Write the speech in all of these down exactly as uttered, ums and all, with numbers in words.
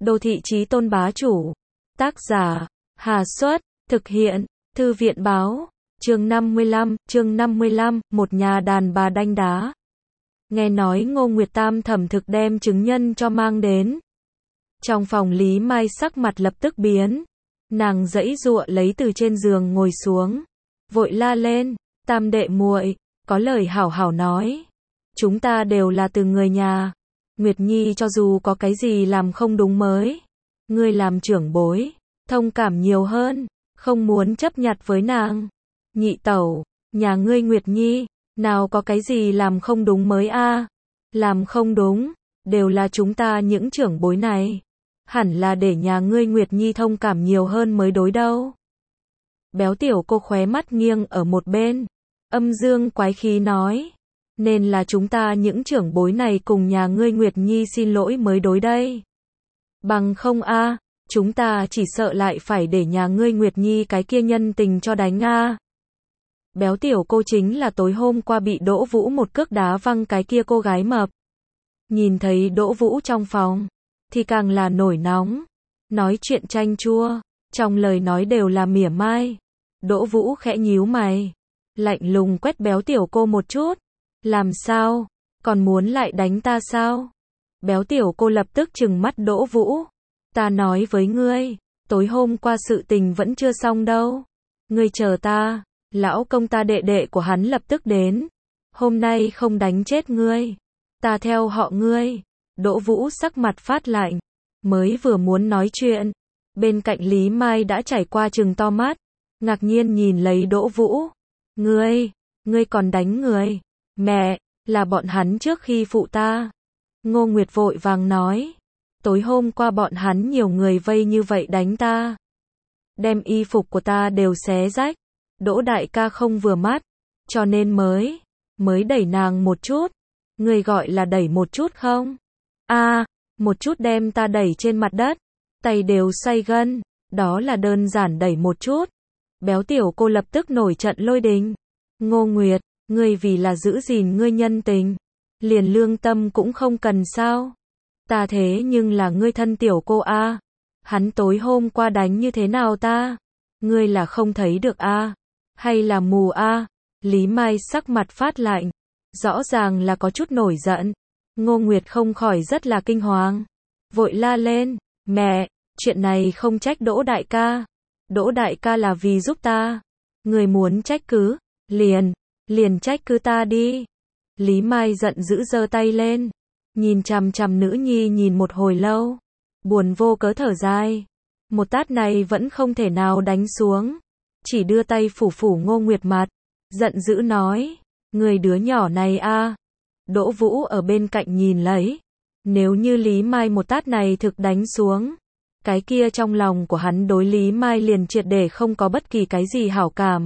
Đô thị chí tôn bá chủ. Tác giả, Hà Xuất, thực hiện, Thư viện báo, chương năm mươi lăm, chương năm mươi lăm, một nhà đàn bà đanh đá. Nghe nói Ngô Nguyệt Tam thẩm thực đem chứng nhân cho mang đến. Trong phòng Lý Mai sắc mặt lập tức biến. Nàng giãy giụa lấy từ trên giường ngồi xuống. Vội la lên, Tam đệ muội, có lời hảo hảo nói. Chúng ta đều là từ người nhà. Nguyệt Nhi cho dù có cái gì làm không đúng mới. Ngươi làm trưởng bối, thông cảm nhiều hơn, không muốn chấp nhặt với nàng. Nhị tẩu, nhà ngươi Nguyệt Nhi, nào có cái gì làm không đúng mới a? Làm không đúng, đều là chúng ta những trưởng bối này. Hẳn là để nhà ngươi Nguyệt Nhi thông cảm nhiều hơn mới đối đâu. Béo tiểu cô khóe mắt nghiêng ở một bên, âm dương quái khí nói. Nên là chúng ta những trưởng bối này cùng nhà ngươi Nguyệt Nhi xin lỗi mới đối đây. Bằng không a, chúng ta chỉ sợ lại phải để nhà ngươi Nguyệt Nhi cái kia nhân tình cho đánh a. Béo tiểu cô chính là tối hôm qua bị Đỗ Vũ một cước đá văng cái kia cô gái mập. Nhìn thấy Đỗ Vũ trong phòng, thì càng là nổi nóng, nói chuyện chanh chua, trong lời nói đều là mỉa mai. Đỗ Vũ khẽ nhíu mày, lạnh lùng quét béo tiểu cô một chút. Làm sao? Còn muốn lại đánh ta sao? Béo tiểu cô lập tức trừng mắt Đỗ Vũ. Ta nói với ngươi, tối hôm qua sự tình vẫn chưa xong đâu. Ngươi chờ ta, lão công ta đệ đệ của hắn lập tức đến. Hôm nay không đánh chết ngươi, ta theo họ ngươi. Đỗ Vũ sắc mặt phát lạnh, mới vừa muốn nói chuyện. Bên cạnh Lý Mai đã trải qua trừng to mắt, ngạc nhiên nhìn lấy Đỗ Vũ. Ngươi, ngươi còn đánh người? Mẹ, là bọn hắn trước khi phụ ta. Ngô Nguyệt vội vàng nói. Tối hôm qua bọn hắn nhiều người vây như vậy đánh ta. Đem y phục của ta đều xé rách. Đỗ đại ca không vừa mắt. Cho nên mới, mới đẩy nàng một chút. Người gọi là đẩy một chút không? A, à, một chút đem ta đẩy trên mặt đất. Tay đều xoay gân. Đó là đơn giản đẩy một chút. Béo tiểu cô lập tức nổi trận lôi đình. Ngô Nguyệt, ngươi vì là giữ gìn ngươi nhân tình, liền lương tâm cũng không cần sao? Ta thế nhưng là ngươi thân tiểu cô a. Hắn tối hôm qua đánh như thế nào ta? Ngươi là không thấy được a? Hay là mù a? Lý Mai sắc mặt phát lạnh, rõ ràng là có chút nổi giận. Ngô Nguyệt không khỏi rất là kinh hoàng, vội la lên, mẹ, chuyện này không trách Đỗ đại ca. Đỗ đại ca là vì giúp ta. Người muốn trách cứ, liền, liền trách cứ ta đi. Lý Mai giận dữ giơ tay lên, nhìn chằm chằm nữ nhi nhìn một hồi lâu, buồn vô cớ thở dài. Một tát này vẫn không thể nào đánh xuống, chỉ đưa tay phủ phủ Ngô Nguyệt mặt, giận dữ nói, người đứa nhỏ này a. Đỗ Vũ ở bên cạnh nhìn lấy, nếu như Lý Mai một tát này thực đánh xuống, cái kia trong lòng của hắn đối Lý Mai liền triệt để không có bất kỳ cái gì hảo cảm.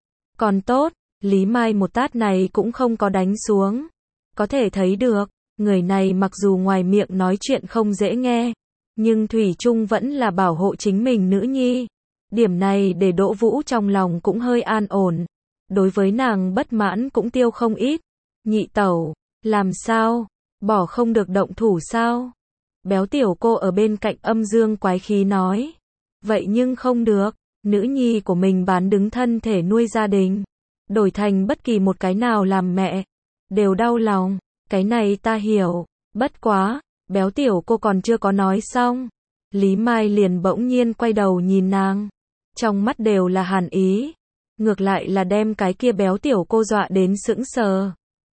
Còn tốt, Lý Mai một tát này cũng không có đánh xuống. Có thể thấy được, người này mặc dù ngoài miệng nói chuyện không dễ nghe, nhưng thủy chung vẫn là bảo hộ chính mình nữ nhi. Điểm này để Đỗ Vũ trong lòng cũng hơi an ổn. Đối với nàng bất mãn cũng tiêu không ít. Nhị tẩu, làm sao? Bỏ không được động thủ sao? Béo tiểu cô ở bên cạnh âm dương quái khí nói. Vậy nhưng không được, nữ nhi của mình bán đứng thân thể nuôi gia đình, đổi thành bất kỳ một cái nào làm mẹ, đều đau lòng. Cái này ta hiểu, bất quá, béo tiểu cô còn chưa có nói xong. Lý Mai liền bỗng nhiên quay đầu nhìn nàng, trong mắt đều là hàn ý, ngược lại là đem cái kia béo tiểu cô dọa đến sững sờ.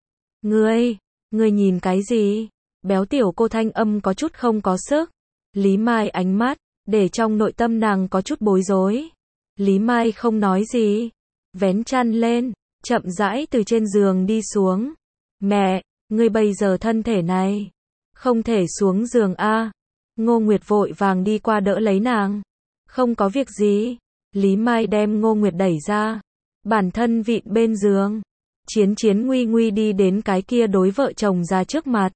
Ngươi, ngươi nhìn cái gì? Béo tiểu cô thanh âm có chút không có sức. Lý Mai ánh mắt, để trong nội tâm nàng có chút bối rối. Lý Mai không nói gì, vén chăn lên, chậm rãi từ trên giường đi xuống. Mẹ, ngươi bây giờ thân thể này, không thể xuống giường a. Ngô Nguyệt vội vàng đi qua đỡ lấy nàng. Không có việc gì. Lý Mai đem Ngô Nguyệt đẩy ra, bản thân vịn bên giường. Chiến chiến nguy nguy đi đến cái kia đối vợ chồng ra trước mặt.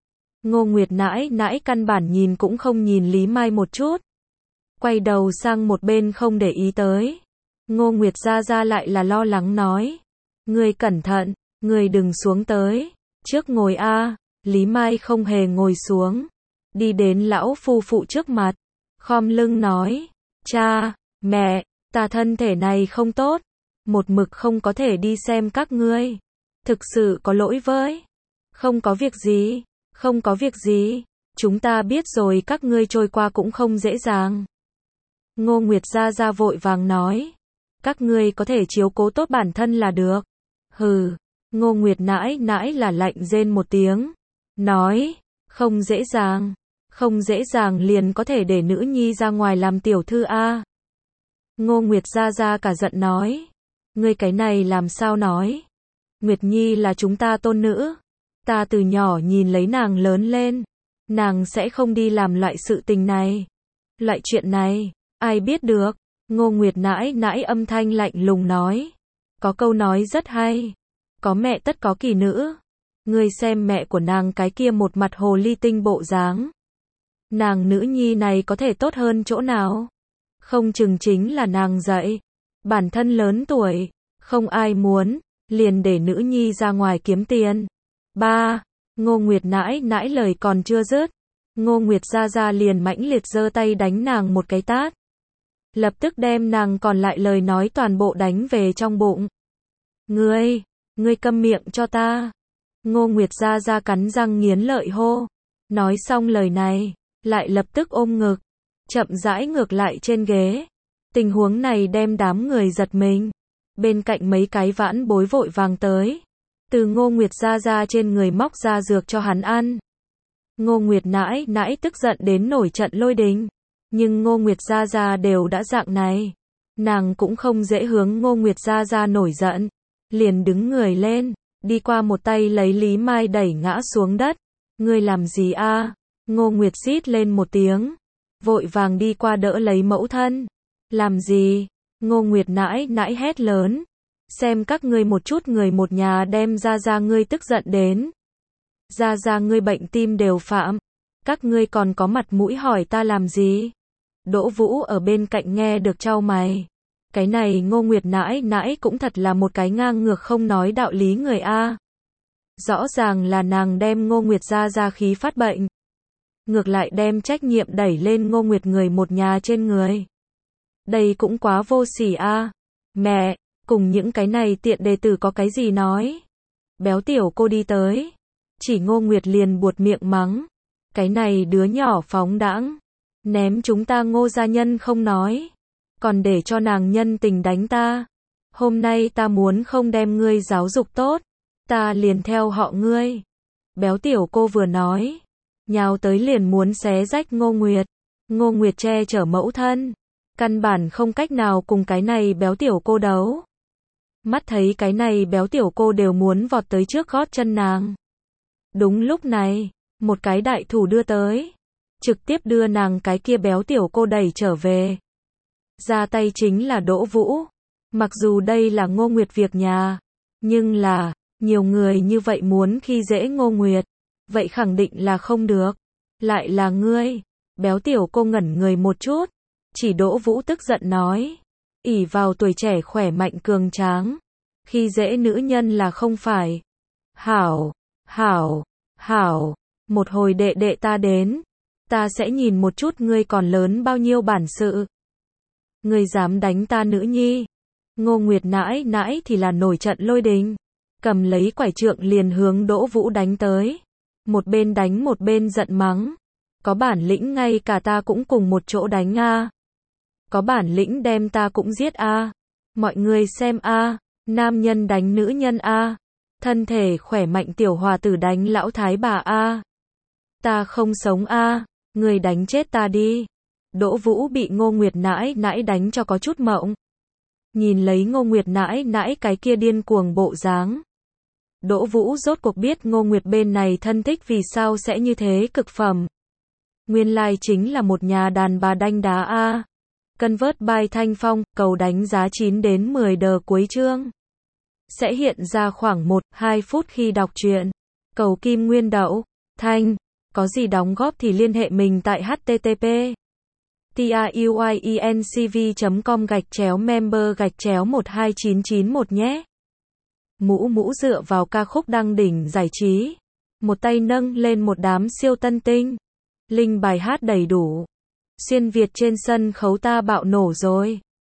Ngô Nguyệt nãi nãi căn bản nhìn cũng không nhìn Lý Mai một chút, quay đầu sang một bên không để ý tới. Ngô Nguyệt ra ra lại là lo lắng nói, ngươi cẩn thận, ngươi đừng xuống tới, trước ngồi a. Lý Mai không hề ngồi xuống, đi đến lão phu phụ trước mặt, khom lưng nói, cha, mẹ, ta thân thể này không tốt, một mực không có thể đi xem các ngươi, thực sự có lỗi với. Không có việc gì, không có việc gì, chúng ta biết rồi, các ngươi trôi qua cũng không dễ dàng. Ngô Nguyệt Gia Gia vội vàng nói, các ngươi có thể chiếu cố tốt bản thân là được. Hừ, Ngô Nguyệt nãi nãi là lạnh rên một tiếng, nói, không dễ dàng, không dễ dàng liền có thể để nữ nhi ra ngoài làm tiểu thư a. Ngô Nguyệt Gia Gia cả giận nói, ngươi cái này làm sao nói? Nguyệt Nhi là chúng ta tôn nữ, ta từ nhỏ nhìn lấy nàng lớn lên, nàng sẽ không đi làm loại sự tình này. Loại chuyện này, ai biết được? Ngô Nguyệt nãi nãi âm thanh lạnh lùng nói, có câu nói rất hay, có mẹ tất có kỳ nữ. Ngươi xem mẹ của nàng cái kia một mặt hồ ly tinh bộ dáng, nàng nữ nhi này có thể tốt hơn chỗ nào? Không chừng chính là nàng dạy, bản thân lớn tuổi, không ai muốn, liền để nữ nhi ra ngoài kiếm tiền. Ba, Ngô Nguyệt nãi nãi lời còn chưa dứt, Ngô Nguyệt Gia Gia liền mãnh liệt giơ tay đánh nàng một cái tát, lập tức đem nàng còn lại lời nói toàn bộ đánh về trong bụng. Ngươi, ngươi câm miệng cho ta. Ngô Nguyệt Gia Gia cắn răng nghiến lợi hô, nói xong lời này, lại lập tức ôm ngực, chậm rãi ngược lại trên ghế. Tình huống này đem đám người giật mình. Bên cạnh mấy cái vãn bối vội vàng tới, từ Ngô Nguyệt Gia Gia trên người móc ra dược cho hắn ăn. Ngô Nguyệt nãi nãi tức giận đến nổi trận lôi đình, nhưng Ngô Nguyệt Gia Gia đều đã dạng này, nàng cũng không dễ hướng Ngô Nguyệt Gia Gia nổi giận, liền đứng người lên, đi qua một tay lấy Lý Mai đẩy ngã xuống đất. Ngươi làm gì a? Ngô Nguyệt rít lên một tiếng, vội vàng đi qua đỡ lấy mẫu thân. Làm gì? Ngô Nguyệt nãi nãi hét lớn, xem các ngươi một chút người một nhà đem Gia Gia ngươi tức giận đến. Gia Gia ngươi bệnh tim đều phạm, các ngươi còn có mặt mũi hỏi ta làm gì? Đỗ Vũ ở bên cạnh nghe được chau mày, cái này Ngô Nguyệt nãi nãi cũng thật là một cái ngang ngược không nói đạo lý người a. Rõ ràng là nàng đem Ngô Nguyệt Gia Gia khí phát bệnh, ngược lại đem trách nhiệm đẩy lên Ngô Nguyệt người một nhà trên người. Đây cũng quá vô sỉ a. Mẹ, cùng những cái này tiện đệ tử có cái gì nói? Béo tiểu cô đi tới, chỉ Ngô Nguyệt liền buột miệng mắng, cái này đứa nhỏ phóng đãng, ném chúng ta Ngô gia nhân không nói, còn để cho nàng nhân tình đánh ta. Hôm nay ta muốn không đem ngươi giáo dục tốt, ta liền theo họ ngươi. Béo tiểu cô vừa nói, nhào tới liền muốn xé rách Ngô Nguyệt. Ngô Nguyệt che chở mẫu thân, căn bản không cách nào cùng cái này béo tiểu cô đấu. Mắt thấy cái này béo tiểu cô đều muốn vọt tới trước gót chân nàng. Đúng lúc này, một cái đại thủ đưa tới, trực tiếp đưa nàng cái kia béo tiểu cô đẩy trở về. Ra tay chính là Đỗ Vũ. Mặc dù đây là Ngô Nguyệt việc nhà, nhưng là, nhiều người như vậy muốn khi dễ Ngô Nguyệt, vậy khẳng định là không được. Lại là ngươi. Béo tiểu cô ngẩn người một chút, chỉ Đỗ Vũ tức giận nói, ỷ vào tuổi trẻ khỏe mạnh cường tráng, khi dễ nữ nhân là không phải. Hảo, hảo, hảo, một hồi đệ đệ ta đến, ta sẽ nhìn một chút ngươi còn lớn bao nhiêu bản sự. Ngươi dám đánh ta nữ nhi? Ngô Nguyệt nãi nãi thì là nổi trận lôi đình, cầm lấy quải trượng liền hướng Đỗ Vũ đánh tới, một bên đánh một bên giận mắng, có bản lĩnh ngay cả ta cũng cùng một chỗ đánh a. Có bản lĩnh đem ta cũng giết a. Mọi người xem a, nam nhân đánh nữ nhân a, thân thể khỏe mạnh tiểu hòa tử đánh lão thái bà a. Ta không sống a, người đánh chết ta đi. Đỗ Vũ bị Ngô Nguyệt nãi nãi đánh cho có chút mộng. Nhìn lấy Ngô Nguyệt nãi nãi cái kia điên cuồng bộ dáng, Đỗ Vũ rốt cuộc biết Ngô Nguyệt bên này thân thích vì sao sẽ như thế cực phẩm. Nguyên lai chính là một nhà đàn bà đanh đá a. Convert by Thanh Phong, cầu đánh giá chín đến mười đờ cuối chương. Sẽ hiện ra khoảng một đến hai phút khi đọc truyện. Cầu kim nguyên đậu. Thanh, có gì đóng góp thì liên hệ mình tại http truyencv chấm com gạch chéo member gạch chéo một hai chín chín một nhé. Mũ mũ dựa vào ca khúc đăng đỉnh giải trí, một tay nâng lên một đám siêu tân tinh. Linh bài hát đầy đủ. Xuyên Việt trên sân khấu ta bạo nổ rồi.